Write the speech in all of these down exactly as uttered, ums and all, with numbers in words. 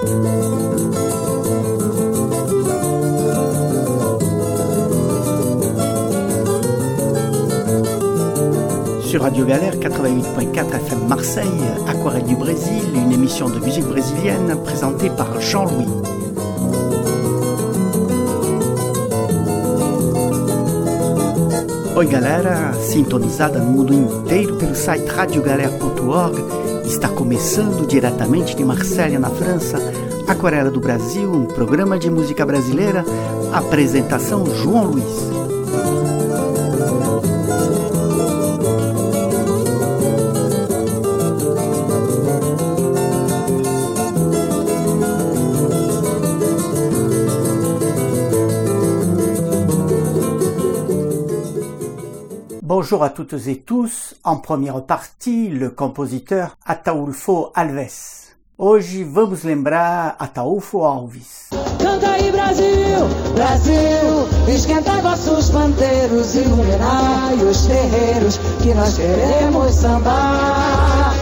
Sur Radio Galère quatre-vingt-huit point quatre F M Marseille, Aquarelle du Brésil, une émission de musique brésilienne présentée par Jean-Louis. Oi galera, sintonizada no mundo inteiro pelo site radio galera ponto org, está começando diretamente de Marselha, na França, Aquarela do Brasil, um programa de música brasileira, apresentação João Luiz. Bonjour à toutes et tous, en première partie, le compositeur Ataúlfo Alves. Hoje vamos lembrar Ataúlfo Alves. Canta aí Brasil, Brasil, esquenta vossos pandeiros, iluminai os terreiros, que nós queremos sambar.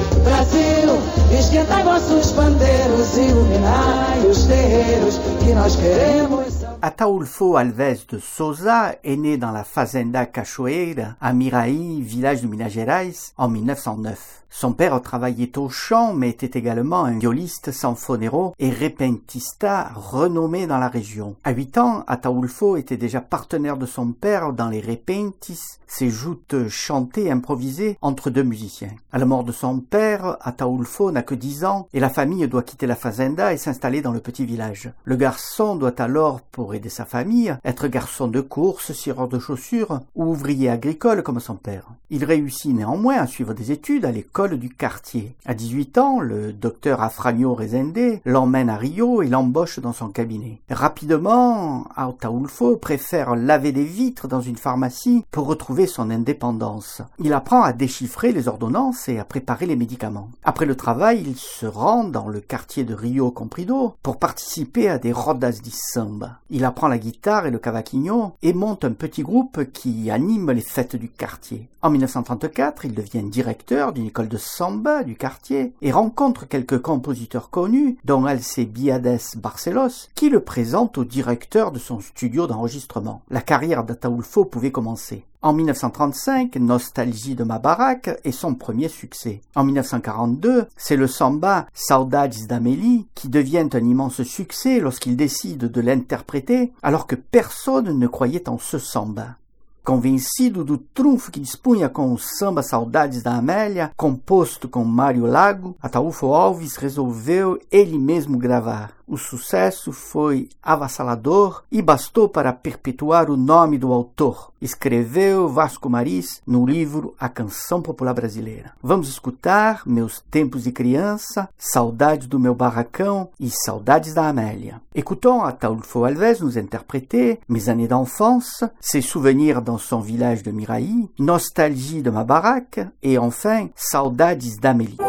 Brasil, esquenta vossos pandeiros, iluminai os terreiros, que nós queremos sambar. Ataúlfo Alves de Souza est né dans la Fazenda Cachoeira, à Miraí, village de Minas Gerais, en mille neuf cent neuf. Son père travaillait au chant, mais était également un violiste sanfonero et repentista renommé dans la région. À huit ans, Ataúlfo était déjà partenaire de son père dans les repentis, ces joutes chantées et improvisées entre deux musiciens. À la mort de son père, Ataúlfo n'a que dix ans et la famille doit quitter la Fazenda et s'installer dans le petit village. Le garçon doit alors, pour aider sa famille, être garçon de course, cireur de chaussures ou ouvrier agricole comme son père. Il réussit néanmoins à suivre des études à l'école du quartier. À dix-huit ans, le docteur Afranio Rezende l'emmène à Rio et l'embauche dans son cabinet. Rapidement, Ataúlfo préfère laver des vitres dans une pharmacie pour retrouver son indépendance. Il apprend à déchiffrer les ordonnances et à préparer les médicaments. Après le travail, il se rend dans le quartier de Rio Comprido pour participer à des rodas de samba. Il apprend la guitare et le cavaquinho et monte un petit groupe qui anime les fêtes du quartier. En mille neuf cent trente-quatre, il devient directeur d'une école de samba du quartier et rencontre quelques compositeurs connus, dont Alcebiades Barcelos, qui le présente au directeur de son studio d'enregistrement. La carrière d'Ataúlfo pouvait commencer. En mille neuf cent trente-cinq, Nostalgie de ma baraque est son premier succès. En mille neuf cent quarante-deux, c'est le samba Saudades d'Amélie qui devient un immense succès lorsqu'il décide de l'interpréter alors que personne ne croyait en ce samba. Convencido do trunfo que dispunha com o samba Saudades da Amélia, composto com Mário Lago, Ataúlfo Alves resolveu ele mesmo gravar. O sucesso foi avassalador e bastou para perpetuar o nome do autor. Escreveu Vasco Maris no livro A Canção Popular Brasileira. Vamos escutar Meus Tempos de Criança, Saudades do Meu Barracão e Saudades da Amélia. Écoutons Ataúlfo Alves nous interpréter Mes années d'enfance, ses souvenirs dans son village de Miraí, Nostalgie de ma baraque et enfin Saudades d'Amélie.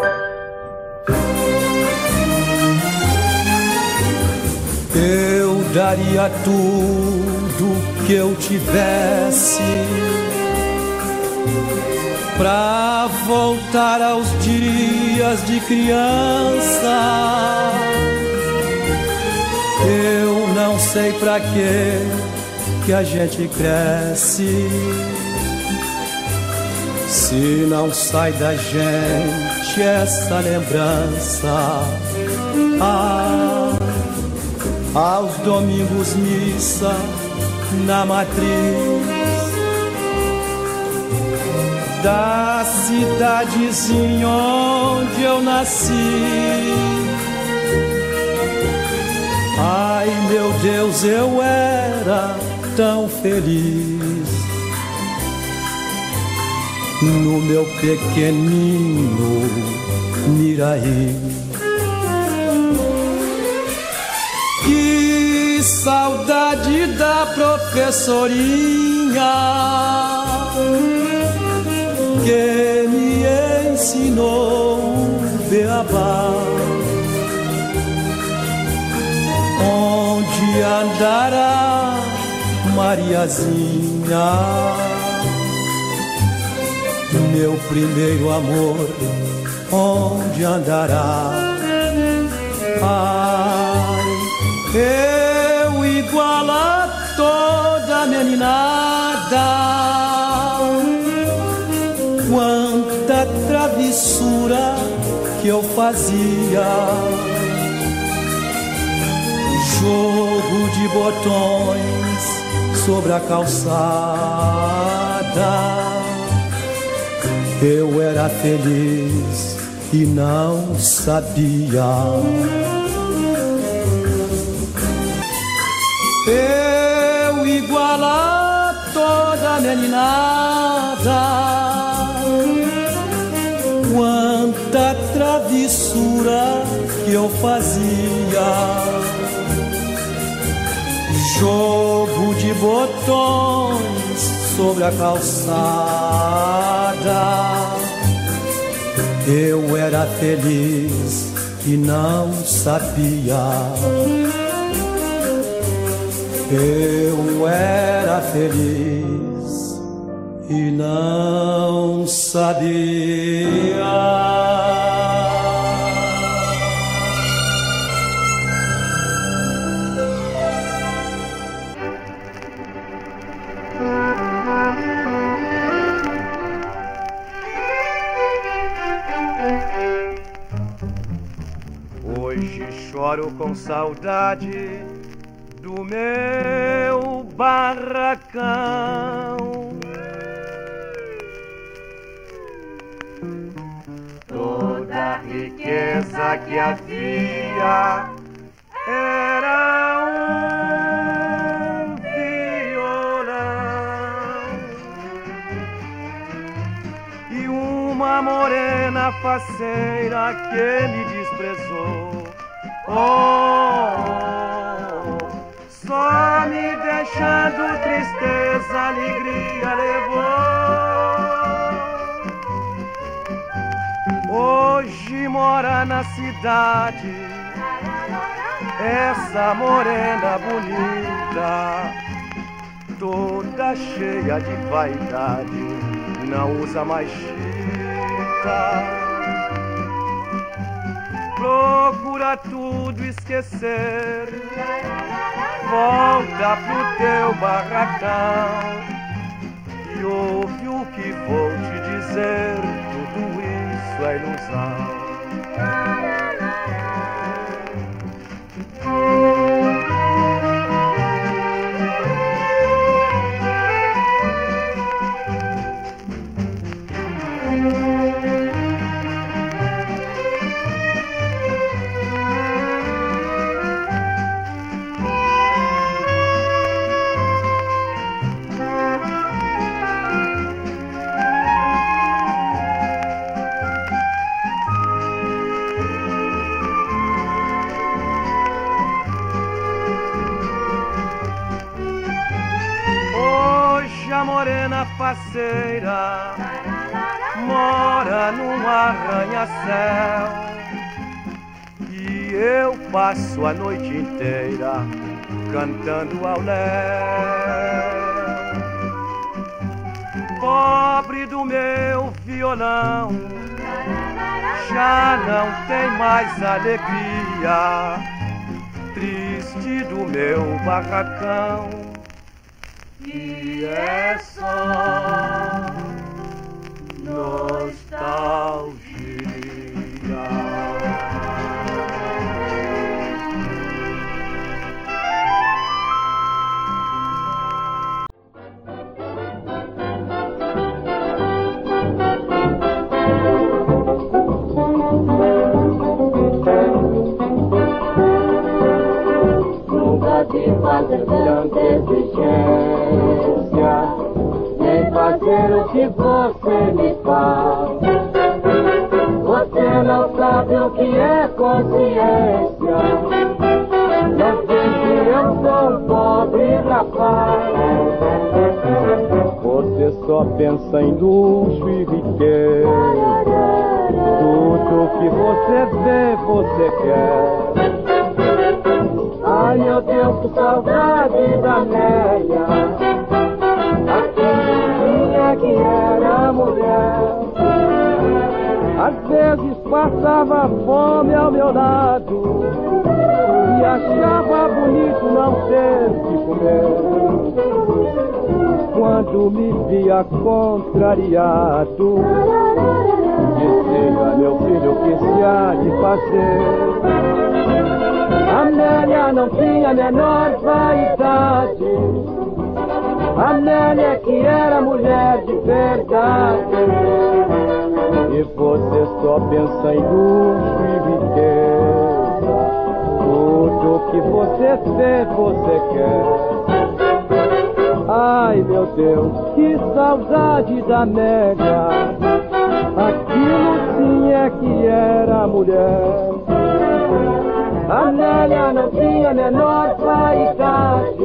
Eu daria tudo que eu tivesse pra voltar aos dias de criança. Eu não sei pra quê que a gente cresce, se não sai da gente essa lembrança. Ah, aos domingos missa na matriz da cidadezinha onde eu nasci. Ai meu Deus, eu era tão feliz no meu pequenino Miraí. Que saudade da professorinha que me ensinou o beabá. Onde andará Mariazinha, meu primeiro amor, onde andará? Ah, fazia. Jogo de botões sobre a calçada. Eu era feliz e não sabia. Eu igual a toda meninada, quanta travessura que eu fazia. Jogo de botões sobre a calçada. Eu era feliz e não sabia. Eu era feliz e não sabia. Hoje choro com saudade do meu barracão. Toda a riqueza que havia era um violão e uma morena faceira que me desprezou. Oh, só me deixando tristeza, alegria levou. Hoje mora na cidade essa morena bonita, toda cheia de vaidade, não usa mais chita. Procura tudo esquecer, volta pro teu barracão e ouve o que vou te dizer, tudo isso é ilusão. A morena faceira mora num arranha-céu e eu passo a noite inteira cantando ao léu. Pobre do meu violão, já não tem mais alegria, triste do meu barracão. E é só nostalgia. Nunca te fazer tanta exigência, nem fazer o que você me faz. Você não sabe o que é consciência, não sei que eu sou um pobre rapaz. Você só pensa em luxo e riqueza, tudo que você vê, você quer. Ai meu Deus, que saudade da Néia, aquela que era mulher. Às vezes passava fome ao meu lado e achava bonito não ter de comer. Quando me via contrariado, Aconselha meu filho o que se há de fazer. Amélia não tinha a menor vaidade. Amélia que era mulher de verdade. E você só pensa em luxo e riqueza. Tudo que você vê, você quer. Ai meu Deus, que saudade da Amélia. Aquilo sim é que era mulher. Amélia não tinha a menor vaidade.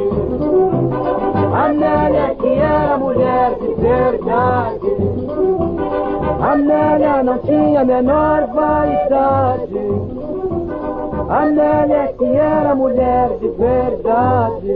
Amélia que era mulher de verdade. Amélia não tinha a menor vaidade. Amélia que era mulher de verdade.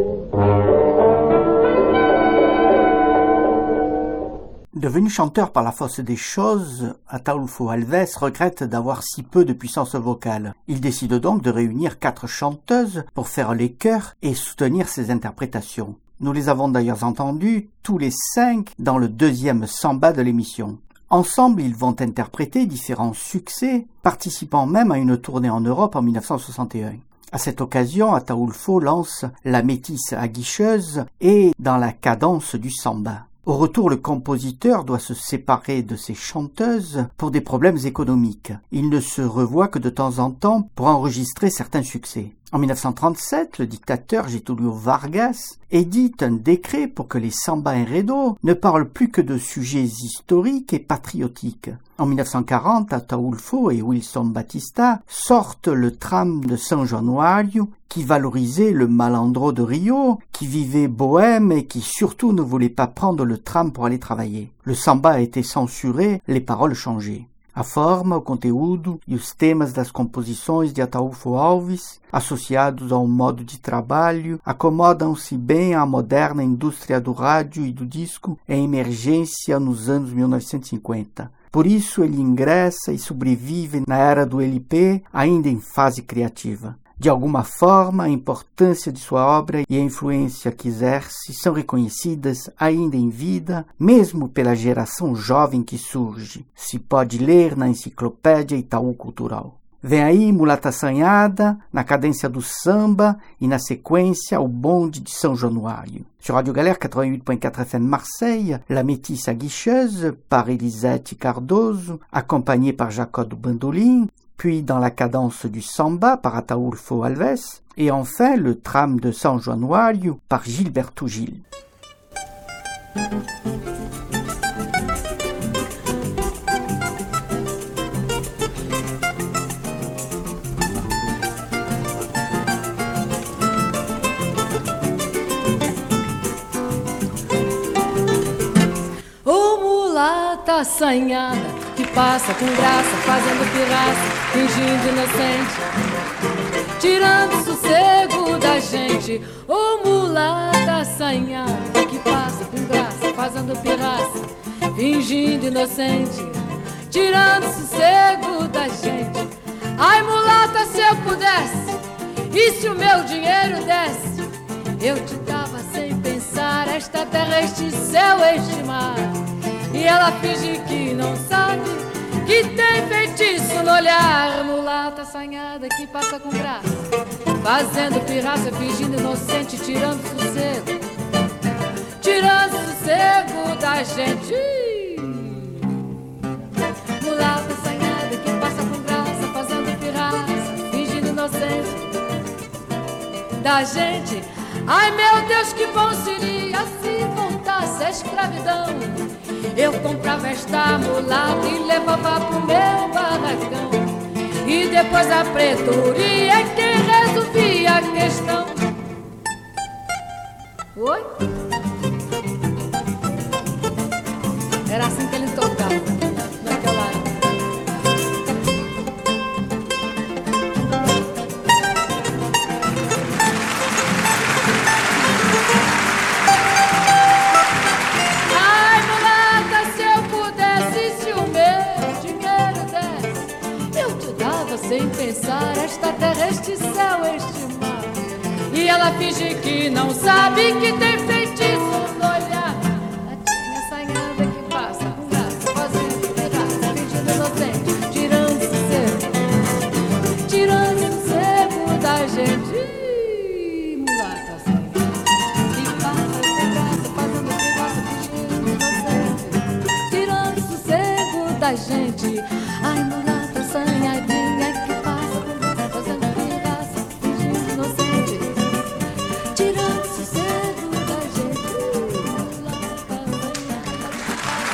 Devenu chanteur par la force des choses, Ataulfo Alves regrette d'avoir si peu de puissance vocale. Il décide donc de réunir quatre chanteuses pour faire les chœurs et soutenir ses interprétations. Nous les avons d'ailleurs entendues tous les cinq dans le deuxième samba de l'émission. Ensemble, ils vont interpréter différents succès, participant même à une tournée en Europe en mille neuf cent soixante et un. À cette occasion, Ataulfo lance La Métisse aguicheuse et Dans la cadence du samba. Au retour, le compositeur doit se séparer de ses chanteuses pour des problèmes économiques. Il ne se revoit que de temps en temps pour enregistrer certains succès. En mille neuf cent trente-sept, le dictateur Getúlio Vargas édite un décret pour que les samba enredo ne parlent plus que de sujets historiques et patriotiques. En mille neuf cent quarante, Ataulfo et Wilson Batista sortent le tram de São Januário qui valorisait le malandro de Rio, qui vivait bohème et qui surtout ne voulait pas prendre le tram pour aller travailler. Le samba a été censuré, les paroles changées. A forma, o conteúdo e os temas das composições de Ataulfo Alves, associados ao modo de trabalho, acomodam-se bem à moderna indústria do rádio e do disco em emergência nos anos mil novecentos e cinquenta. Por isso ele ingressa e sobrevive na era do L P, ainda em fase criativa. De alguma forma, a importância de sua obra e a influência que exerce são reconhecidas ainda em vida, mesmo pela geração jovem que surge. Se pode ler na enciclopédia Itaú Cultural. Vem aí Mulata Assanhada, na cadência do samba e na sequência o bonde de São Januário. Sur Radio Galère quatre-vingt-huit point quatre F M Marseille, La Métisse aguicheuse par Elisette Cardoso, accompagnée par Jacob Bandolim, puis Dans la cadence du samba par Ataulfo Alves, et enfin le tram de São Januário par Gilberto Gil. Ô mulata assanhada, que passa com graça, fazendo pirraça, fingindo inocente, tirando sossego da gente. Ô mulata assanhada, que passa com graça, fazendo pirraça, fingindo inocente, tirando sossego da gente. Ai mulata, se eu pudesse, e se o meu dinheiro desse, eu te dava sem pensar esta terra, este céu, este mar. E ela finge que não sabe, que tem feitiço no olhar. Mulata assanhada que passa com graça, fazendo pirraça, fingindo inocente, tirando sossego, tirando sossego da gente. Mulata assanhada que passa com graça, fazendo pirraça, fingindo inocente da gente. Ai meu Deus, que bom seria se voltasse a escravidão. Eu comprava esta mulata e levava pro meu barracão, e depois a pretoria é quem resolvia a questão. Oi? Era assim que ele tocava naquela época. Sem pensar esta terra, este céu, este mar. E ela finge que não sabe, que tem feitiço no olhar. A tinha assanhada que passa, graça, fazendo pirraça, fingindo inocente, inocente. Ai, mulata assanhadinha que passa com graça, fazendo pirraça, fingindo inocente, tirando sossego da gente. Mulata assanhada que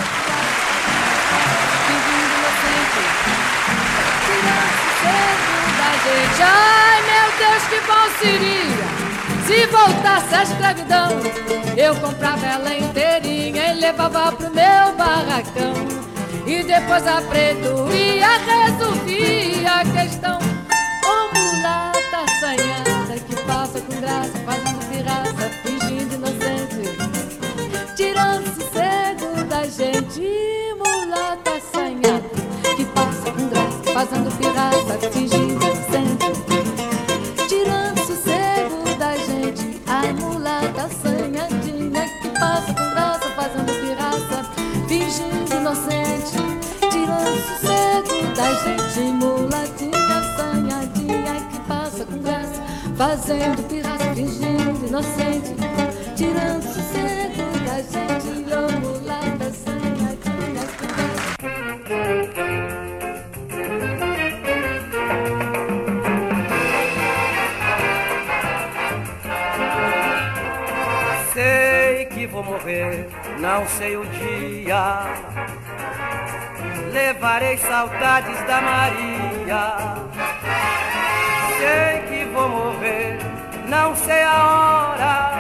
passa com graça, fingindo inocente, tirando sossego da gente. Ai, meu Deus, que bom seria se voltasse a escravidão. Eu comprava ela inteirinha e levava pro meu barracão. E depois a pretoria resolvia a questão. Ô mulata assanhada que passa com graça, fazendo pirraça, fingindo inocente, tirando sossego da gente. Mulata assanhada que passa com graça, fazendo pirraça, fingindo inocente, tirando sossego da gente. Ai, mulata assanhadinha que passa com graça, fazendo pirraça, fingindo inocente, tirando sossego da gente. Mulatinha assanhadinha que passa com graça, fazendo pirraça, fingindo inocente, tirando sossego da gente. Ô mulata assanhadinha que passa. Sei que vou morrer, não sei o dia. Levarei saudades da Maria. Sei que vou morrer, não sei a hora.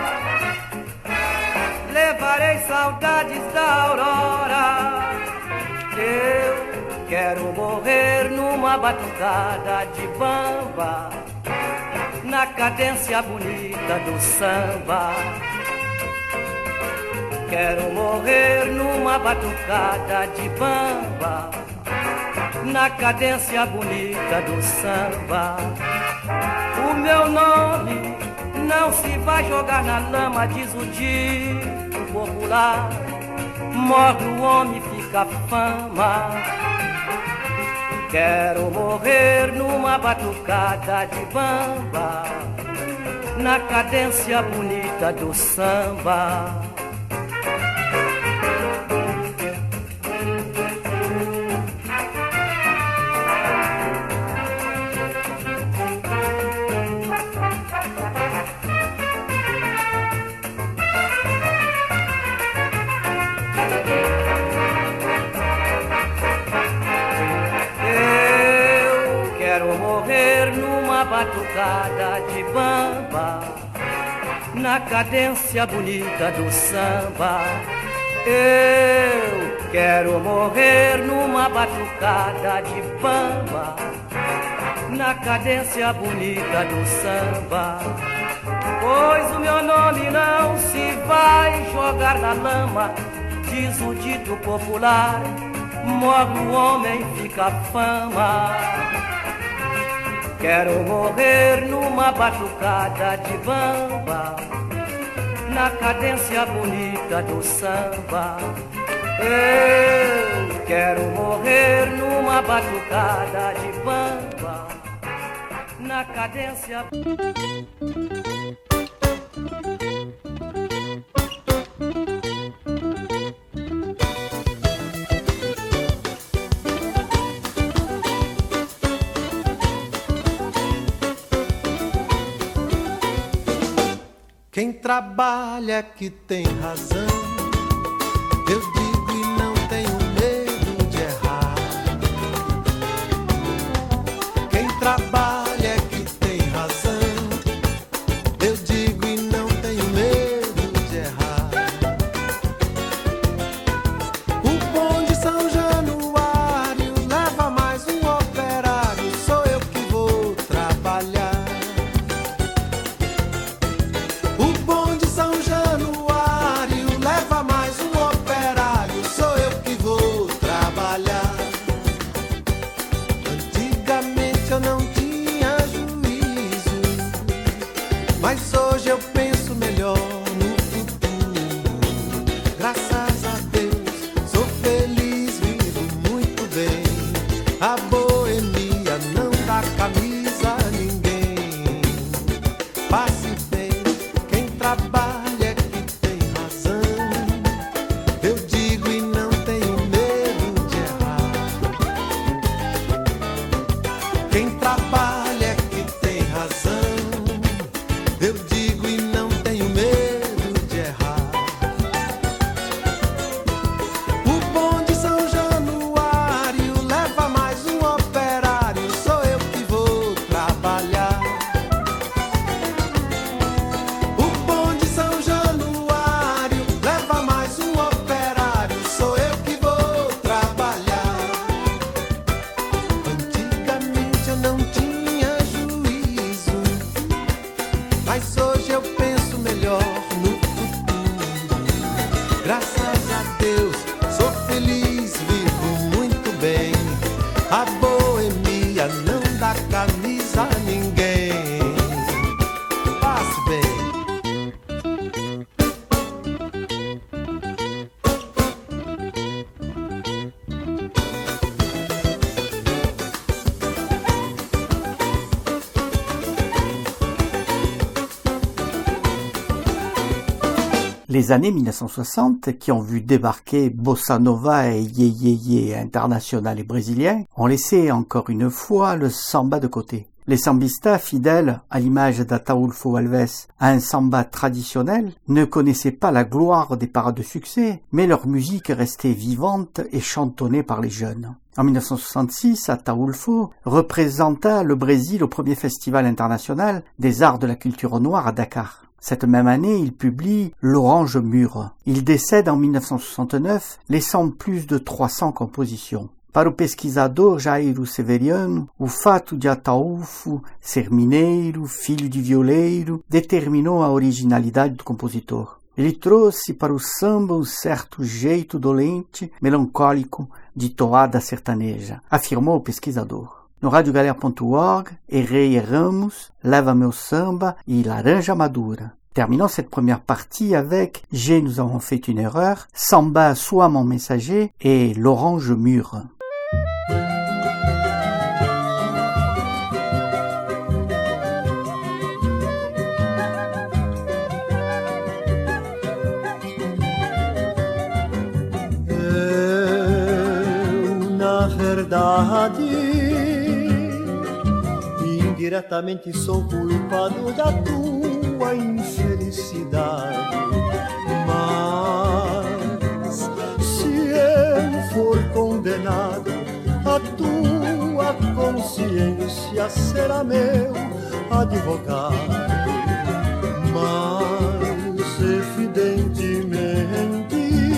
Levarei saudades da aurora. Eu quero morrer numa batucada de bamba, na cadência bonita do samba. Quero morrer numa batucada de bamba, na cadência bonita do samba. O meu nome não se vai jogar na lama, diz o dito popular. Morre o homem, fica a fama. Quero morrer numa batucada de bamba, na cadência bonita do samba. Batucada de bamba, na cadência bonita do samba. Eu quero morrer numa batucada de bamba, na cadência bonita do samba. Pois o meu nome não se vai jogar na lama, diz o dito popular. Morre o homem, fica a fama. Quero morrer numa batucada de bamba, na cadência bonita do samba. Eu quero morrer numa batucada de bamba, na cadência... Quem trabalha que tem razão, eu digo e não tenho medo de errar. Quem trabalha que tem razão, eu digo e não tenho medo de errar. O bonde São Januário leva mais um operário, sou eu que vou trabalhar. São Januário leva mais um operário, sou eu que vou trabalhar. Antigamente eu não tinha juízo, mas hoje eu penso melhor no futuro. Graças a Deus sou feliz, vivo muito bem. A boemia não dá camisa a ninguém. Passe bem, quem trabalha mas hoje eu penso melhor no futuro. Graças a Deus, sou feliz, vivo muito bem. A boemia não dá camisa a ninguém. Passe bem. Les années mille neuf cent soixante, qui ont vu débarquer Bossa Nova et Yé Yé Yé international et brésilien, ont laissé encore une fois le samba de côté. Les sambistas, fidèles à l'image d'Ataúlfo Alves à un samba traditionnel, ne connaissaient pas la gloire des parades de succès, mais leur musique restait vivante et chantonnée par les jeunes. En mille neuf cent soixante-six, Ataúlfo représenta le Brésil au premier festival international des arts de la culture noire à Dakar. Cette même année, il publie L'Orange Mûre. Il décède en mille neuf cent soixante-neuf, laissant plus de trois cents compositions. Para o pesquisador Jairo Severiano, o fato de Ataúlfo ser mineiro, filho de violeiro, determinou a originalidade do compositor. Ele trouxe para o samba um certo jeito dolente, melancólico, de toada sertaneja, afirmou o pesquisador. No rádio galera ponto org, Errei Erramos, Leva Meu Samba e Laranja Madura. Terminons cette première partie avec J'ai Nous avons fait une erreur, Samba Sois mon messager et L'Orange Mûre. Eu, na verdade, indiretamente sou culpado da tua infelicidade. Mas se eu for condenado, a tua consciência será meu advogado. Mas evidentemente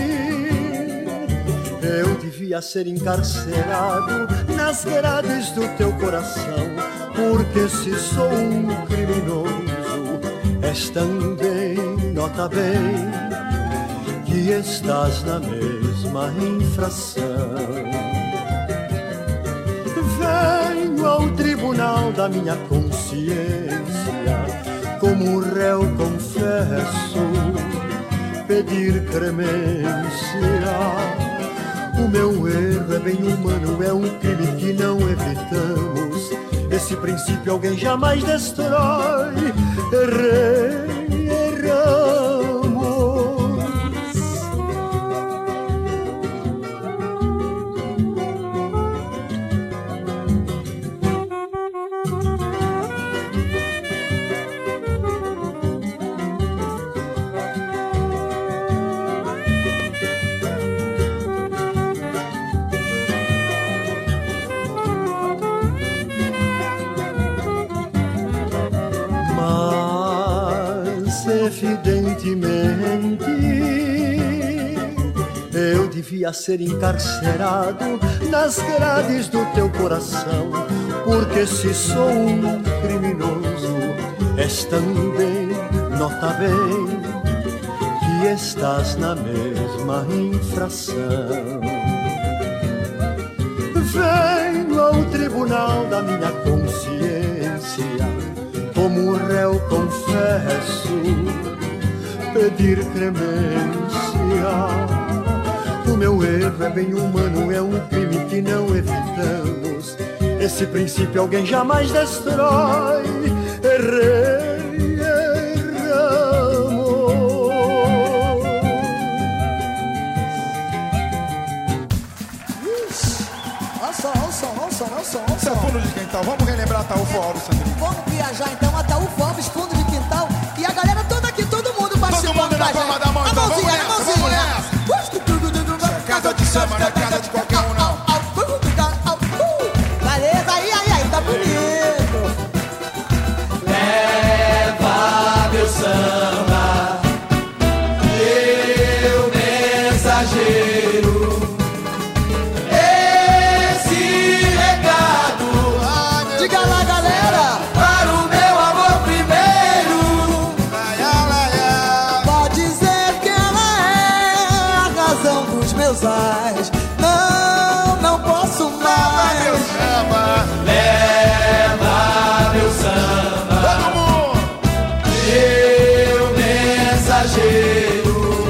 eu devia ser encarcerado nas grades do teu coração, porque se sou um criminoso, és também, nota bem, que estás na mesma infração. Venho ao tribunal da minha consciência, como réu confesso, pedir clemência. O meu erro é bem humano, é um crime que não evitamos. Esse princípio alguém jamais destrói. Errei, erramos. Evidentemente, eu devia ser encarcerado nas grades do teu coração, porque se sou um criminoso, és também, nota bem, que estás na mesma infração. Venho ao tribunal da minha consciência, como réu confesso, pedir clemência. O meu erro é bem humano, é um crime que não evitamos. Esse princípio alguém jamais destrói. Errei, erramos. Olha só, olha só, olha só, olha só. Isso é fundo de quintal, vamos relembrar Ataúlfo Alves, Sandrinho. Vamos viajar então, Ataúlfo Alves, fundo de quintal. E a galera toda aqui, todo mundo participando. Todo mundo na palma da mão, então vamos nessa, vamos nessa. Casa de samba, não é casa de qualquer um, não. Beleza, aí, aí, aí, tá bonito. faz. Não, não posso mais. Leva meu samba, Leva meu samba, todo mundo. meu mensageiro,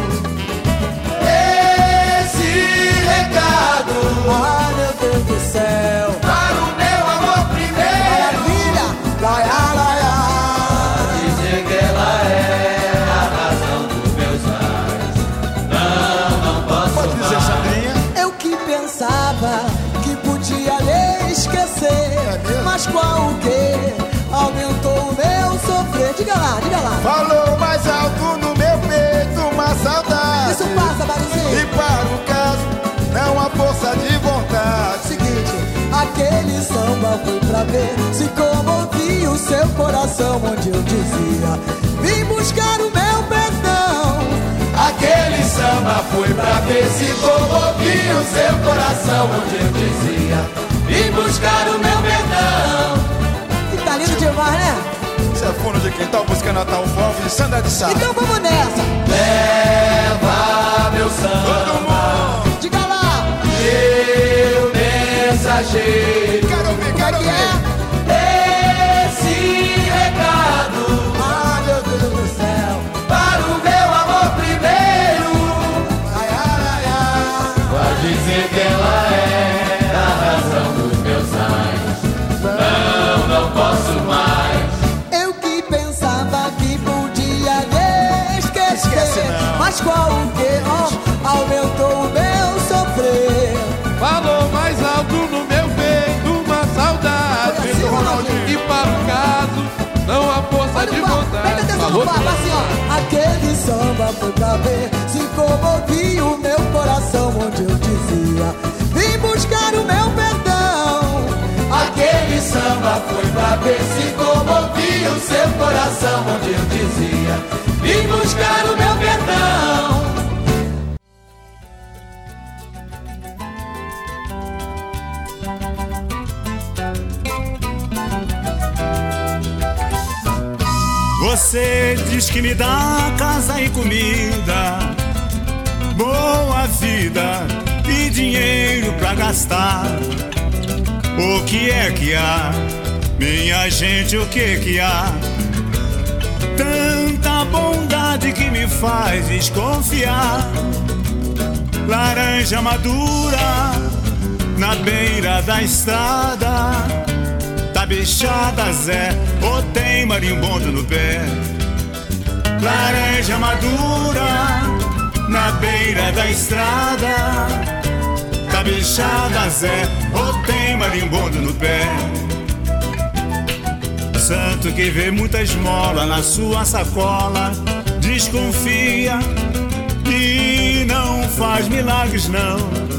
esse recado Ai, meu Deus do céu. para o meu amor primeiro. Maravilha. Laia, laia. Dizer que ela é a razão dos meus anos. Não, não posso Pode dizer, mais. Sandrinha. Eu que pensava que podia lhe esquecer, É mesmo? mas qual o que aumentou o meu sofrer? Diga lá, diga lá. Falou mais alto no meu peito uma saudade. Isso passa, Baruzinho. E para o caso, não há força de vontade. Seguinte, aquele samba foi pra ver se comovia o seu coração, onde eu dizia: vim buscar o meu perdão. Aquele samba foi pra ver se comovia o seu coração, onde eu dizia: vim buscar o meu perdão. E tá lindo demais, né? Isso é fundo de quintal buscando Natal Fofo de Sandra de Sá. Então vamos nessa. Leva meu samba, Diga lá. meu mensageiro, Quero ouvir, Como é quero que ouvir. é? esse recado Ah, meu Deus do céu. para o meu amor primeiro. Ai, ai, ai, ai. Pode dizer que ela é a razão dos meus anos. Não, não posso mais. Eu que pensava que podia lhe esquecer, Esquece não. mas qual o que ó, aumentou o meu sofrer. Falou mais alto no meu peito uma saudade. Foi assim, Ronaldinho? E para o caso, não há força Olha de o papo, vontade. presta atenção Falou no papo, assim ó. Aquele samba foi pra ver se comovia o meu coração, onde eu dizia: vim buscar o meu perdão. Aquele samba foi pra ver se comovia o seu coração, onde eu dizia: vim buscar o meu perdão. Você diz que me dá casa e comida, boa vida e dinheiro pra gastar. O que é que há, minha gente, o que que há? Tanta bondade que me faz desconfiar. Laranja madura na beira da estrada, tá bichada Zé, ou tem marimbondo no pé. Laranja madura na beira da estrada, tá bichada Zé, ou tem marimbondo no pé. Santo que vê muita esmola na sua sacola, desconfia e não faz milagres não.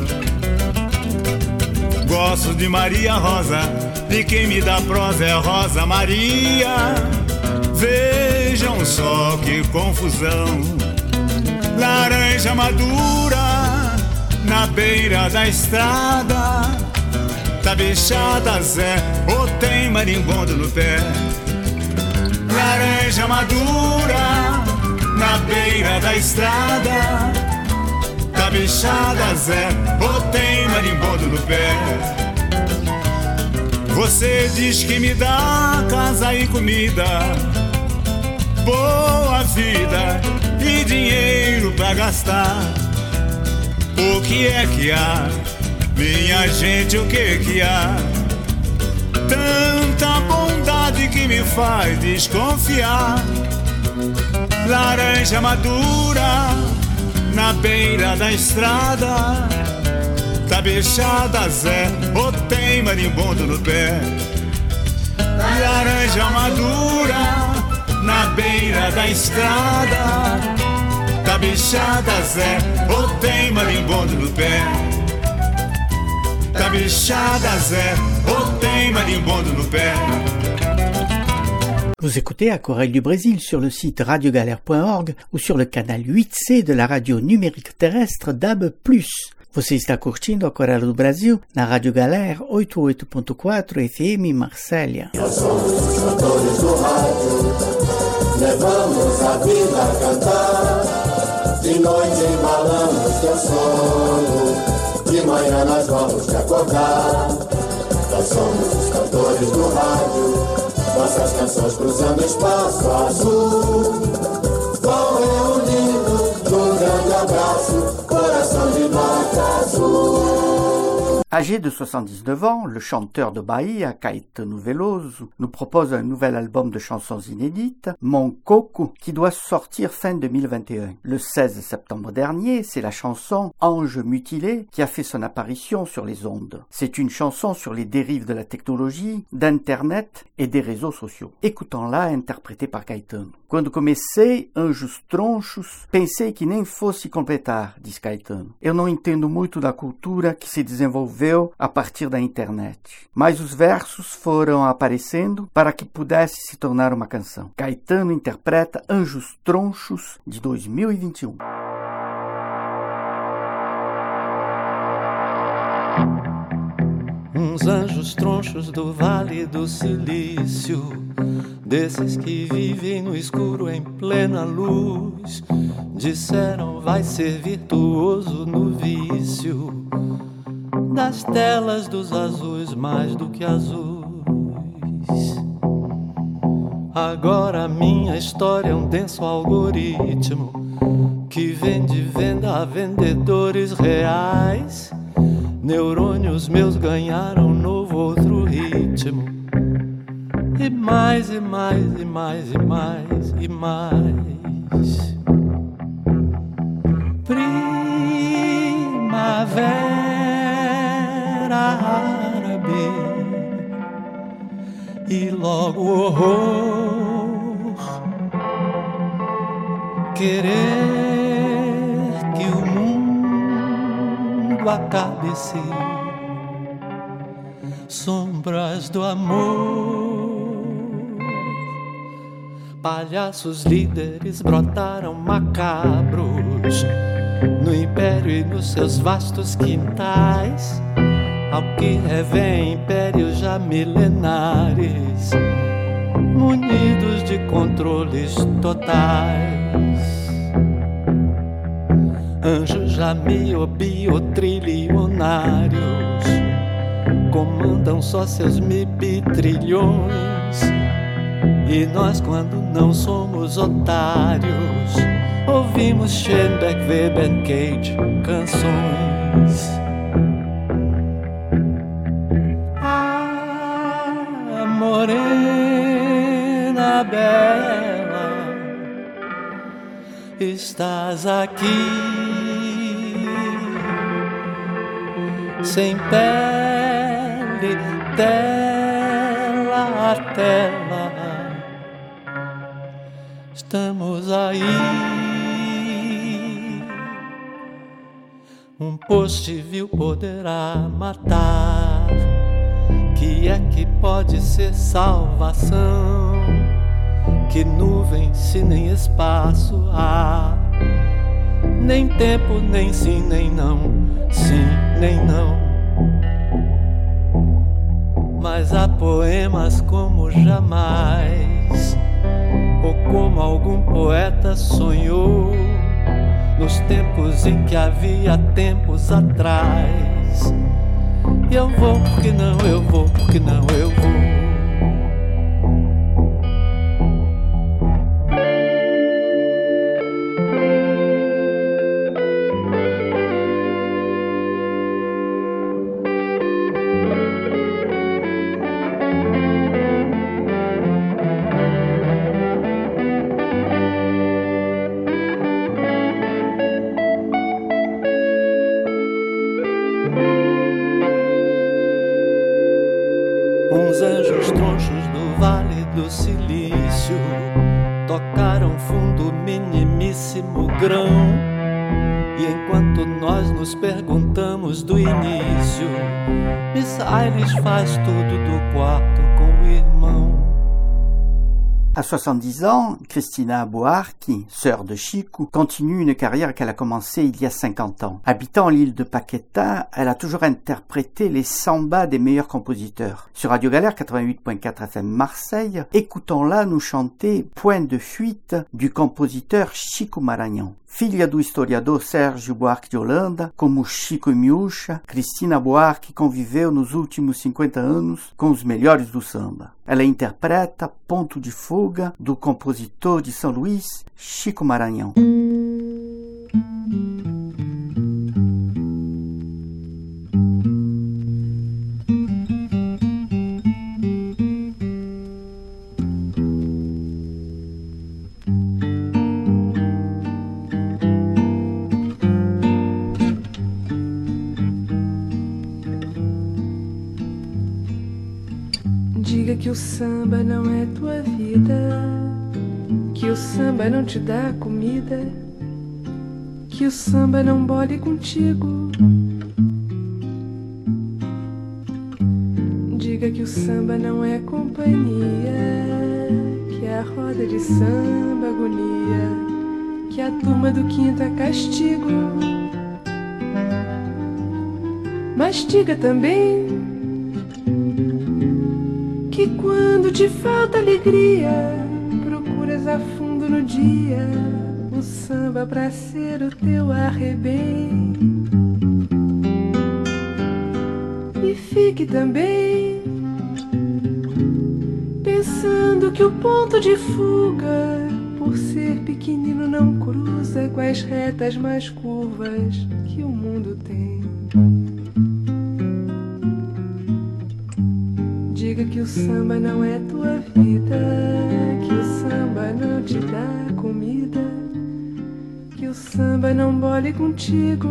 Gosto de Maria Rosa, e quem me dá prosa é Rosa Maria. Vejam só que confusão. Laranja madura na beira da estrada, tá bichada Zé, ou tem marimbondo no pé. Laranja madura na beira da estrada, tá bichada Zé, ou tem marimbondo no pé. Você diz que me dá casa e comida, boa vida e dinheiro pra gastar. O que é que há, minha gente, o que que há? Tanta bondade que me faz desconfiar. Laranja madura na beira da estrada, tá bichada Zé, ou tem marimbondo no pé. Laranja madura na beira da estrada, tá bichada Zé, ou tem marimbondo no pé. Tá bichada Zé, ou tem marimbondo no pé. Vous écoutez Aquarelle du Brésil sur le site radio galère point org ou sur le canal huit C de la radio numérique terrestre D A B plus. Você está curtindo Aquarelle do Brasil na Rádio Galera oitenta e oito ponto quatro F M Marsella. Nós somos os cantores do rádio, levamos a vida a cantar, de noite embalamos teu sono. Amanhã nós vamos te acordar. Nós somos os cantores do rádio. Nossas canções cruzando espaço azul vão reunindo num grande abraço, coração de nota azul. Âgé de soixante-dix-neuf ans, le chanteur de Bahia, Caetano Veloso, nous propose un nouvel album de chansons inédites, Mon Coco, qui doit sortir fin deux mille vingt et un. Le seize septembre dernier, c'est la chanson Ange mutilé qui a fait son apparition sur les ondes. C'est une chanson sur les dérives de la technologie, d'Internet et des réseaux sociaux. Écoutons-la, interprétée par Caetano. Quando comecei, Anjos Tronchos, pensei que nem fosse completar, diz Caetano. Eu não entendo muito da cultura que se desenvolveu a partir da internet, mas os versos foram aparecendo para que pudesse se tornar uma canção. Caetano interpreta Anjos Tronchos, de dois mil e vinte e um. Uns anjos tronchos do Vale do Silício, desses que vivem no escuro em plena luz, disseram vai ser virtuoso no vício das telas dos azuis mais do que azuis. Agora a minha história é um denso algoritmo que vende venda a vendedores reais. Neurônios meus ganharam novo outro ritmo. E mais, e mais, e mais, e mais, e mais. Primavera árabe e logo horror. Querer que o mundo acabe-se, sombras do amor. Palhaços líderes brotaram macabros no império e nos seus vastos quintais, ao que revém impérios já milenares, munidos de controles totais. Anjos já miobio-trilionários comandam só seus mib-trilhões, e nós, quando não somos otários, ouvimos Schoenberg, Weber, Cage, canções. Ah, morena bela, estás aqui, sem pele, tela a tela, estamos aí. Um poste vil poderá matar. Que é que pode ser salvação? Que nuvem se nem espaço há, nem tempo, nem sim, nem não, sim, nem não. Mas há poemas como jamais, ou como algum poeta sonhou, nos tempos em que havia tempos atrás. E eu vou porque não, eu vou porque não, eu vou. Uns anjos tronchos do Vale do Silício tocaram fundo minimíssimo grão, e enquanto nós nos perguntamos do início, Miss Eilish faz tudo do quarto com o irmão. À soixante-dix ans, Cristina Buarque, sœur de Chico, continue une carrière qu'elle a commencée il y a cinquante ans. Habitant l'île de Paqueta, elle a toujours interprété les sambas des meilleurs compositeurs. Sur Radio Galère quatre-vingt-huit virgule quatre F M Marseille, écoutons-la nous chanter Point de fuite du compositeur Chico Maranhão. Filha do historiador Sérgio Buarque de Holanda, como Chico e Miúcha, Cristina Buarque conviveu nos últimos cinquenta anos com os melhores do samba. Ela interpreta Ponto de Fuga do compositor de São Luís, Chico Maranhão. Diga que o samba não é tua vida, que o samba não te dá comida, que o samba não bole contigo. Diga que o samba não é companhia, que a roda de samba agonia, que a turma do quinto é castigo. Mas diga também que quando te falta alegria, procuras a fundo no dia o samba pra ser o teu arrebento. E fique também pensando que o ponto de fuga, por ser pequenino, não cruza com as retas mais curvas que o mundo tem. Diga que o samba não é tua vida, que o samba não te dá comida, que o samba não bole contigo.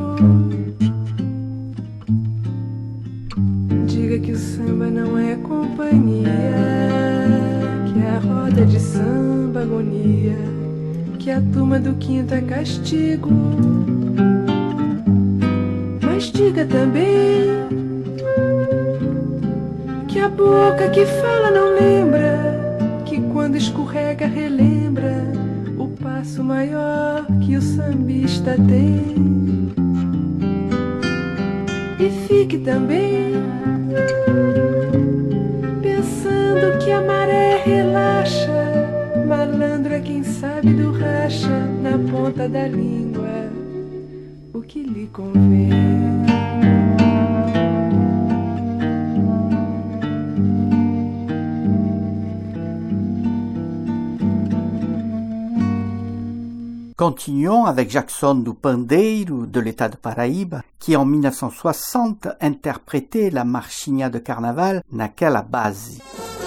Diga que o samba não é companhia, que a roda de samba agonia, que a turma do quinto é castigo. Mas diga também que a boca que fala não lembra, que quando escorrega relembra o passo maior que o sambista tem. E fique também pensando que a maré relaxa, malandro é quem sabe do racha na ponta da língua o que lhe convém. Continuons avec Jackson do Pandeiro de l'État de Paraíba, qui en mille neuf cent soixante interprétait la marchinha de carnaval Naquela Base.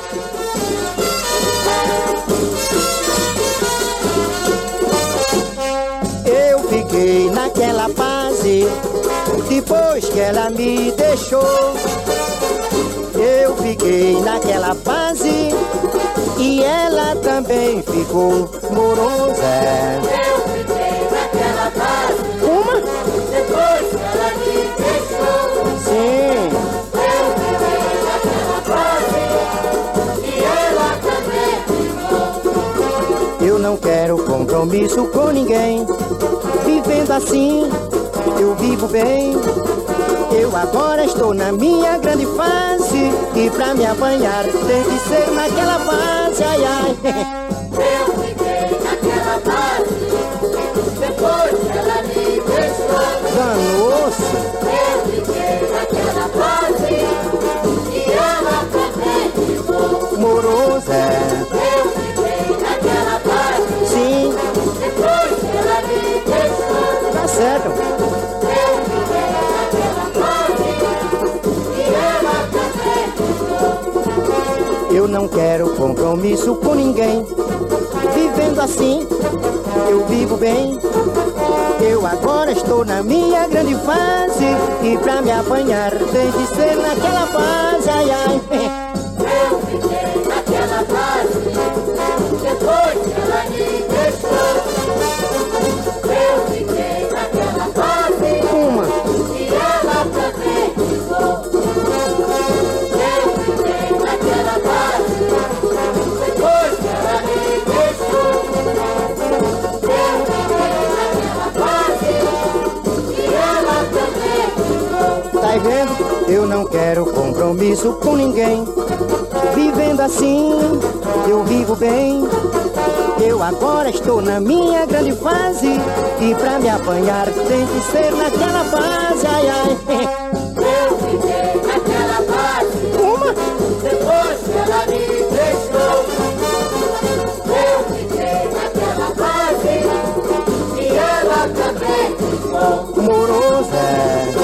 Eu fiquei naquela base depois que ela me deixou. Eu fiquei naquela base e ela também ficou morosa. Eu fiquei naquela base. Uma? Depois que ela me deixou. Sim. Eu fiquei naquela base e ela também ficou. Eu não quero compromisso com ninguém. Vivendo assim, eu vivo bem. Eu agora estou na minha grande fase e pra me apanhar tem que ser naquela base, ai ai. Eu fiquei naquela base depois que ela me deixou. Danou-se. Eu fiquei naquela base e ela também ficou. Morosa. Eu fiquei naquela base. Sim. Depois que ela me deixou. Tá certo. Eu não quero compromisso com ninguém. Vivendo assim, eu vivo bem. Eu agora estou na minha grande fase e pra me apanhar tem que ser naquela base, ai ai. Eu fiquei naquela base depois que ela me deixou. Eu fiquei naquela base. Uma. E ela também ficou. Eu fiquei naquela base depois que ela me compromisso com ninguém. Vivendo assim, eu vivo bem. Eu agora estou na minha grande fase, e pra me apanhar tem que ser naquela fase. Ai, ai. Eu fiquei naquela fase. Uma? Depois que ela me deixou. Eu fiquei naquela fase, e ela também ficou morosa.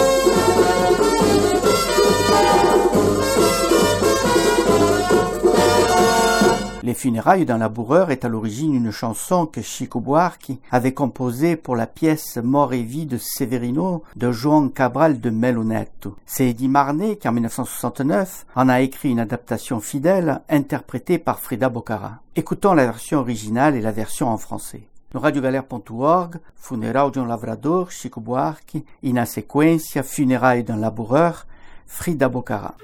Les funérailles d'un laboureur est à l'origine une chanson que Chico Buarque avait composée pour la pièce Mort et vie de Severino de João Cabral de Melo Neto. C'est Eddie Marnet qui en dix-neuf cent soixante-neuf en a écrit une adaptation fidèle interprétée par Frida Bocara. Écoutons la version originale et la version en français. No radiogalera ponto org, Funeral de um Lavrador, Chico Buarque, e na sequência Funérailles d'un laboureur, Frida Bocara.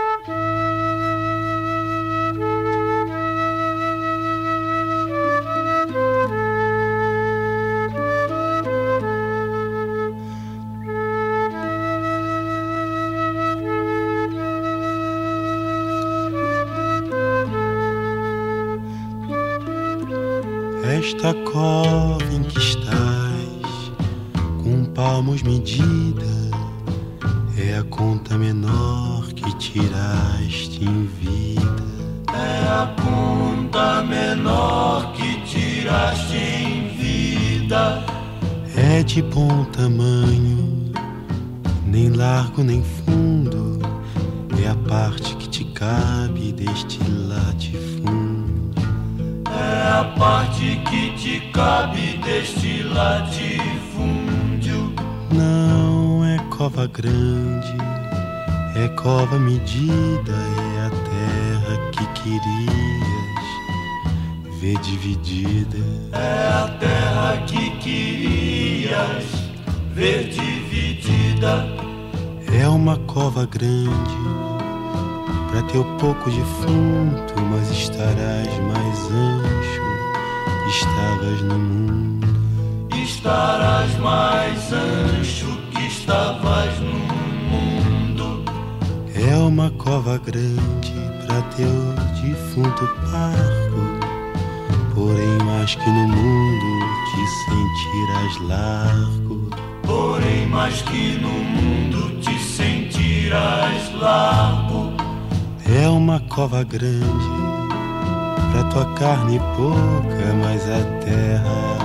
Esta cova em que estás, com palmos medida, é a conta menor que tiraste em vida. É a conta menor que tiraste em vida. É de bom tamanho, nem largo nem fundo, é a parte que te cabe deste latifúndio. É a parte que te cabe deste latifúndio. Não é cova grande, é cova medida, é a terra que querias ver dividida. É a terra que querias ver dividida. É uma cova grande pra teu pouco defunto, mas estarás mais ancho, estavas no mundo. Estarás mais ancho que estavas no mundo. É uma cova grande pra teu defunto parco, porém mais que no mundo te sentirás largo. Porém mais que no mundo te sentirás largo. É uma cova grande pra tua carne pouca, mas a terra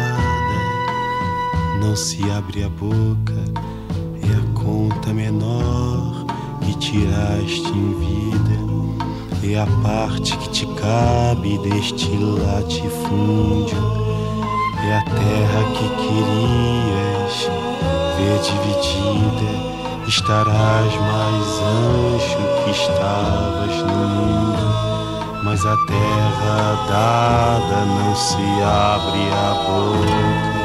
dada não se abre a boca. É a conta menor que tiraste em vida, é a parte que te cabe deste latifúndio. É a terra que querias ver dividida. Estarás mais ancho que estavas no mundo, mas a terra dada não se abre a boca.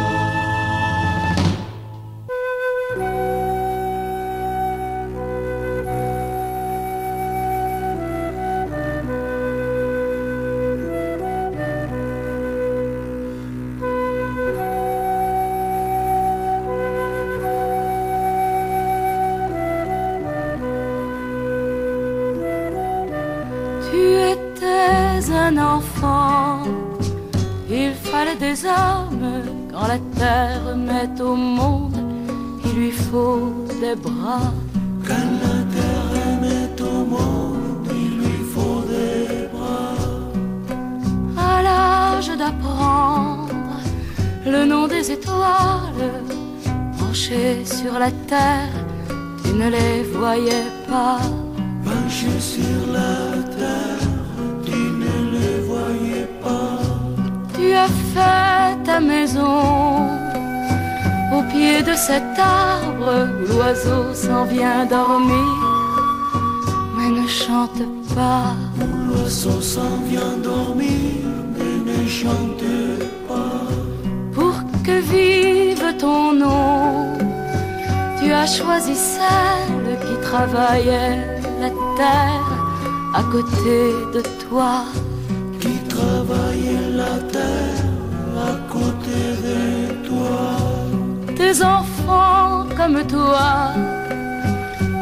Des hommes, quand la terre met au monde, il lui faut des bras. Quand la terre met au monde, il lui faut des bras. À l'âge d'apprendre le nom des étoiles, penchées sur la terre, tu ne les voyais pas. Penchées sur la terre, tu ne les voyais pas. Tu as fait ta maison au pied de cet arbre où l'oiseau s'en vient dormir, mais ne chante pas. Où l'oiseau s'en vient dormir, mais ne chante pas. Pour que vive ton nom, tu as choisi celle qui travaillait la terre à côté de toi. Qui travaillait la terre à côté de toi. Tes enfants comme toi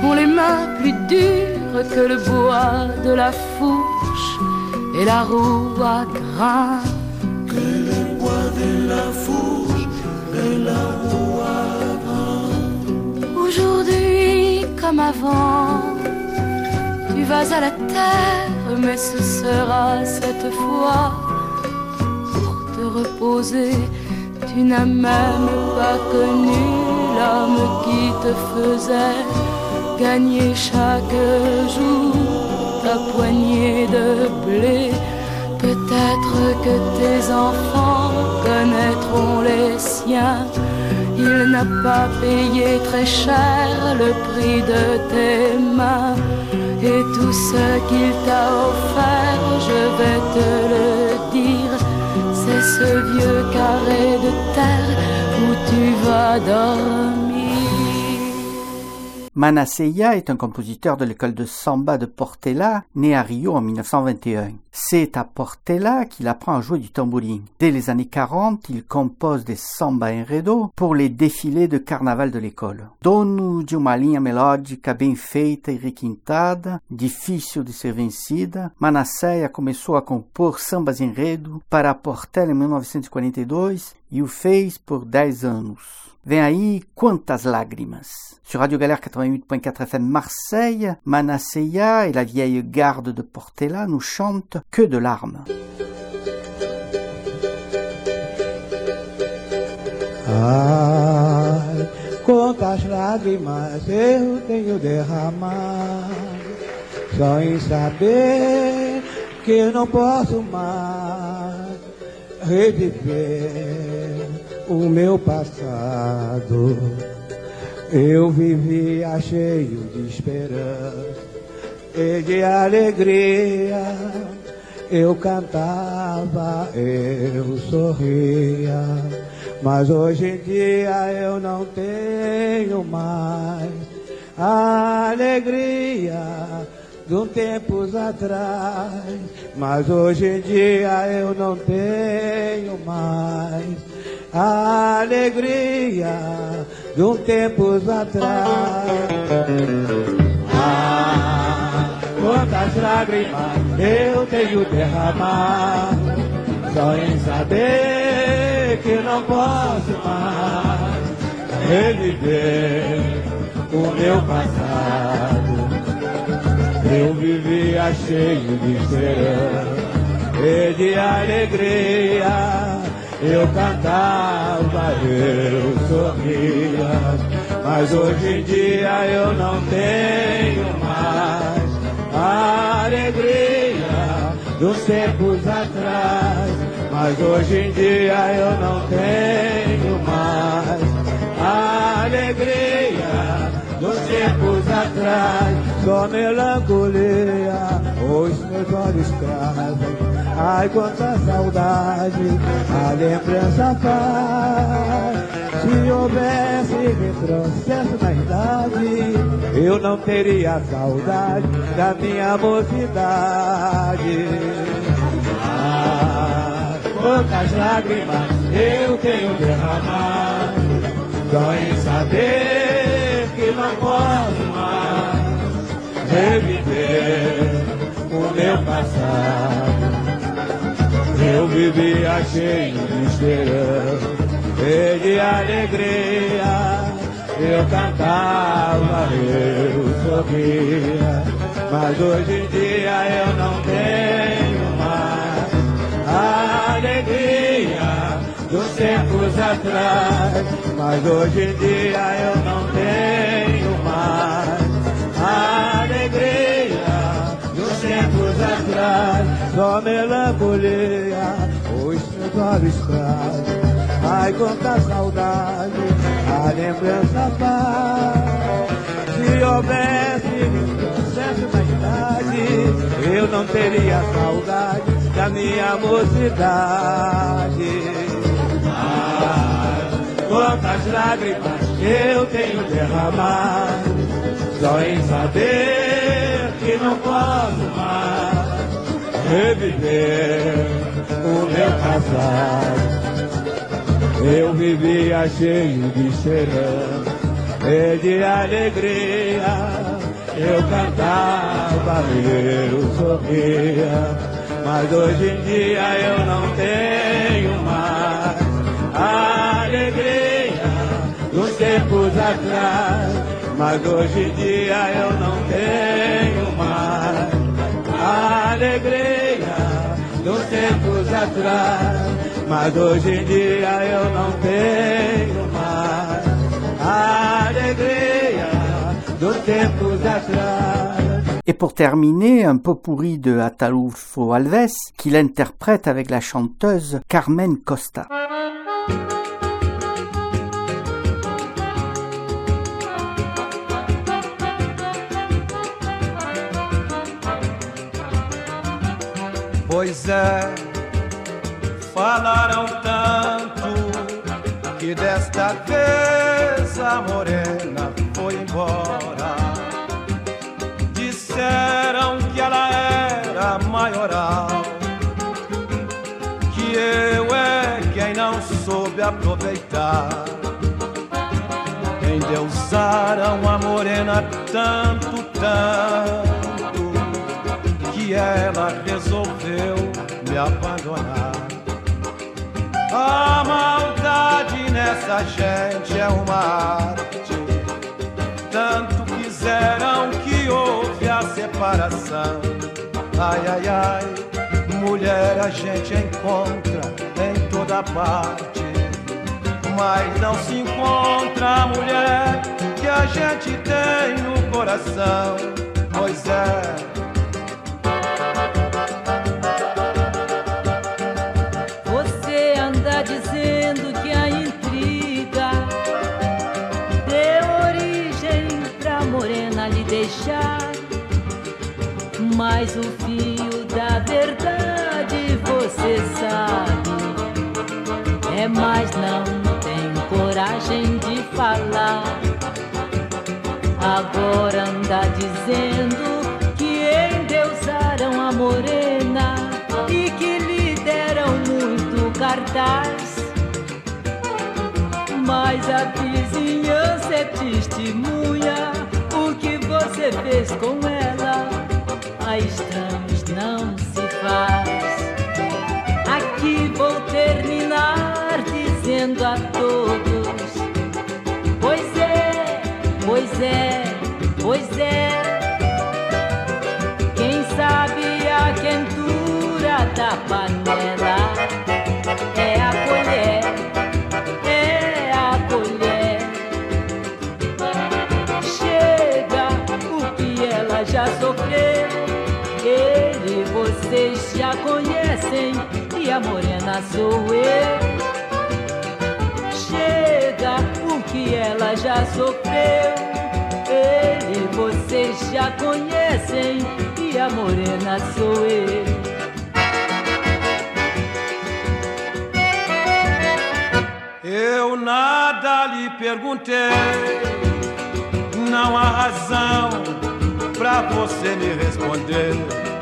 ont les mains plus dures que le bois de la fourche et la roue à grain. Que le bois de la fourche et la roue à grain. Aujourd'hui comme avant, tu vas à la terre, mais ce sera cette fois pour te reposer. Tu n'as même pas connu l'homme qui te faisait gagner chaque jour ta poignée de blé. Peut-être que tes enfants connaîtront les siens. Il n'a pas payé très cher le prix de tes mains. Et tout ce qu'il t'a offert, je vais te le dire, c'est ce vieux carré de terre où tu vas dormir. Manasseyah est un compositeur de l'école de samba de Portela, né à Rio en mille neuf cent vingt et un. C'est à Portela qu'il apprend à jouer du tambourin. Dès les années quarante, il compose des samba enredo pour les défilés de carnaval de l'école. Dono de uma linha melódica bem feita e requintada, difícil de ser vencida, Manasseyah começou a compor sambas enredo para a Portela em mil novecentos e quarenta e dois e o fez por dez anos. Vem aí Quantas Lágrimas. Sur Radio Galère quatre-vingt-huit point quatre F M Marseille, Manasseyah et la vieille garde de Portela nous chantent Que de larmes. Ai, quantas lágrimas eu tenho derramado, só em saber que eu não posso mais reviver o meu passado. Eu vivia cheio de esperança e de alegria. Eu cantava, eu sorria, mas hoje em dia eu não tenho mais a alegria de um tempos atrás. Mas hoje em dia eu não tenho mais a alegria de um tempos atrás. Ah, quantas lágrimas eu tenho derramado, só em saber que não posso mais reviver o meu passado. Eu vivia cheio de esperança e de alegria. Eu cantava, eu sorria, mas hoje em dia eu não tenho mais a alegria dos tempos atrás. Mas hoje em dia eu não tenho mais a alegria dos tempos atrás. Só melancolia os meus olhos trazem. Ai, quanta saudade a lembrança faz. Se houvesse retrocesso na idade, eu não teria saudade da minha mocidade. Ah, quantas lágrimas eu tenho derramado, só em saber que não posso mais reviver o meu passado. Eu vivia cheio de esperança e de alegria. Eu cantava, eu sorria, mas hoje em dia eu não tenho mais a alegria dos tempos atrás. Mas hoje em dia eu não tenho mais a alegria dos tempos atrás. Só melancolia os meus olhos trazem. Ai, quanta saudade a lembrança faz. Se houvesse processo na idade, eu não teria saudade da minha mocidade. Ah, quantas lágrimas eu tenho derramado, só em saber que não posso mais reviver o meu passado. Eu vivia cheio de esperança e de alegria. eu cantava, eu sorria, mas hoje em dia eu não tenho mais a alegria dos tempos atrás, mas hoje em dia eu não tenho mais a alegria dos tempos atrás, mas hoje em dia eu não tenho mais a alegria dos tempos atrás. Et pour terminer, un pot pourri de Ataúlfo Alves, qu'il interprète avec la chanteuse Carmen Costa. Pois é, falaram tanto que desta vez a morena foi embora. Disseram que ela era maioral, que eu é quem não soube aproveitar. Endeusaram a morena tanto, tanto, que ela resolveu me abandonar. A maldade nessa gente é uma arte, tanto quiseram que houve a separação. Ai, ai, ai, mulher a gente encontra em toda parte, mas não se encontra a mulher que a gente tem no coração. Pois é, dizendo que a intriga deu origem pra morena lhe deixar, mas o fio da verdade você sabe, é mas não tem coragem de falar. Agora anda dizendo que endeusaram a morena e que lhe deram muito cartaz, mas a vizinhança é testemunha o que você fez com ela. A estranhos não se faz. Aqui vou terminar dizendo a todos: pois é, pois é, pois é. Quem sabe a quentura da panela é a colher, é a colher. Chega o que ela já sofreu, ele vocês já conhecem, e a morena sou eu. Chega o que ela já sofreu, ele vocês já conhecem, e a morena sou eu. Eu nada lhe perguntei, não há razão pra você me responder.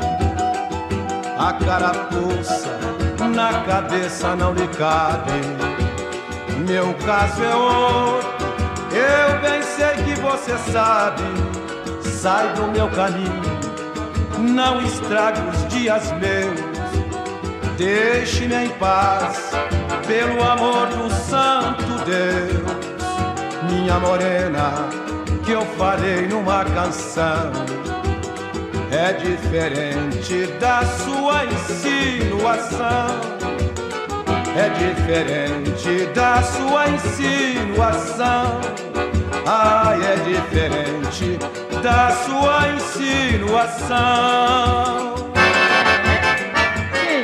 A carapuça na cabeça não lhe cabe, meu caso é outro, eu bem sei que você sabe. Sai do meu caminho, não estrague os dias meus, deixe-me em paz, pelo amor do santo Deus. Minha morena, que eu falei numa canção, é diferente da sua insinuação, é diferente da sua insinuação. Ai, é diferente da sua insinuação. Sim,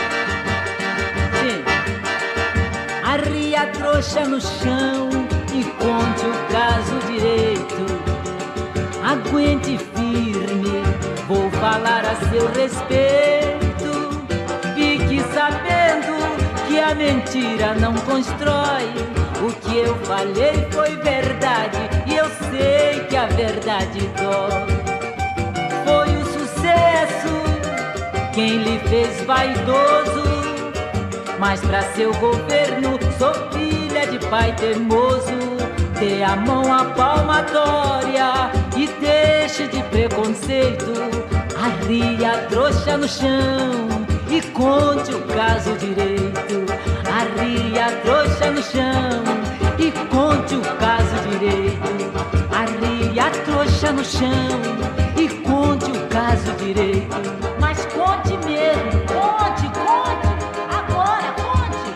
sim. Arria a trouxa no chão e conte o caso direito. Aguente firme, vou falar a seu respeito. Fique sabendo que a mentira não constrói. O que eu falei foi verdade e eu sei que a verdade dói. Foi um sucesso quem lhe fez vaidoso, mas pra seu governo sou filha de pai teimoso. Dê a mão à palmatória E deixe de preconceito, arrie a trouxa no chão e conte o caso direito. Arrie a trouxa no chão e conte o caso direito. Arrie a trouxa no chão e conte o caso direito. Mas conte mesmo, conte, conte, agora conte.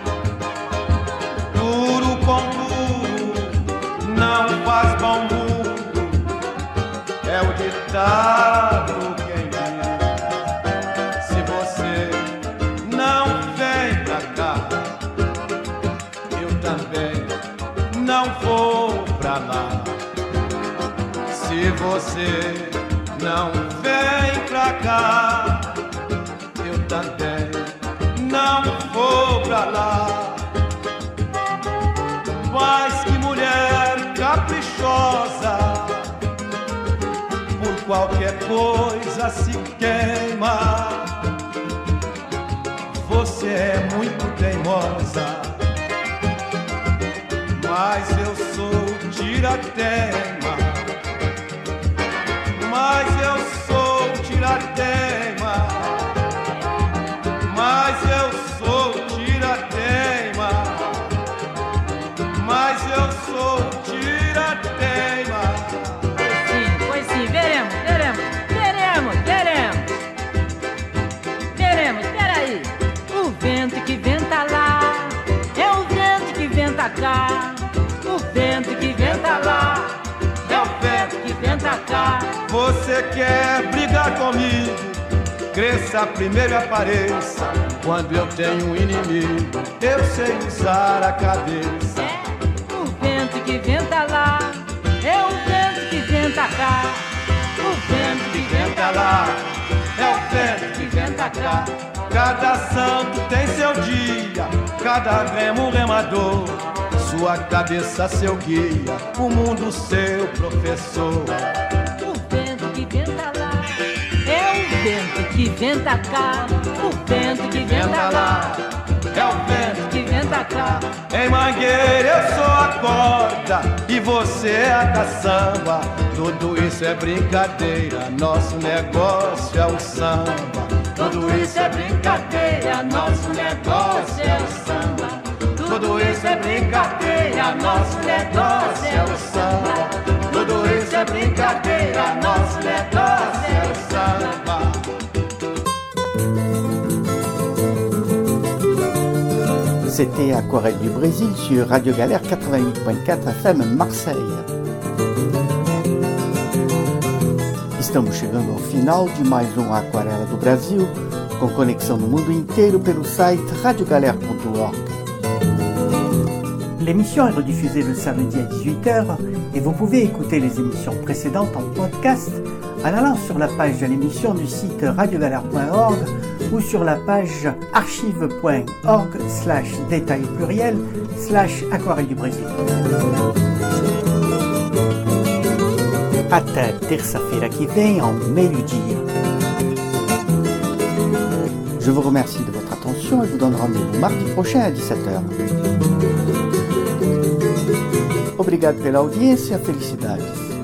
Duro com duro, não faz bom mundo, é o ditado quem diz. Se você não vem pra cá, eu também não vou pra lá. Se você não vem pra cá, eu também não vou pra lá. Mas que mulher caprichosa, por qualquer coisa se queima. Você é muito teimosa, mas eu sou tiratema. Mas eu sou tiratema. Mas eu sou tiratema. Mas eu sou tiratema. Sim, pois sim, veremos, veremos, veremos, veremos. Veremos, peraí. O vento que venta lá é o vento que venta cá. O vento que venta lá é o vento que venta cá. Você quer brigar comigo? Cresça primeiro e apareça. Quando eu tenho um inimigo, eu sei usar a cabeça. É o vento que venta lá, é o vento que venta cá. O vento que venta lá, é o vento que venta cá. Cada santo tem seu dia, cada remo um remador. Sua cabeça seu guia, o mundo seu professor. O vento que venta lá, é o vento que venta cá. O vento que venta lá, é o vento que venta cá. Em Mangueira eu sou a corda e você é a caçamba. Tudo isso é brincadeira, nosso negócio é o samba. Tudo isso é brincadeira, nosso negócio é o samba. Tudo isso é brincadeira, nosso negócio é o samba. Tudo isso é brincadeira, nosso negócio é o samba. C'était Aquarelle du Brésil sur Radio Galère quatre-vingt-huit point quatre F M Marseille. Estamos chegando ao final de mais um Aquarela do Brasil, com conexão no mundo inteiro pelo site radio galère point org. L'émission est rediffusée le samedi à dix-huit heures et vous pouvez écouter les émissions précédentes en podcast en allant sur la page de l'émission du site radio galère point org ou sur la page archive point org slash détail pluriel slash aquarelle du Brésil. Até terça-feira que vem ao meio-dia. Je vous remercie de votre attention et vous donne rendez-vous mardi prochain à dix-sept heures. Obrigado pela audiência, felicidades.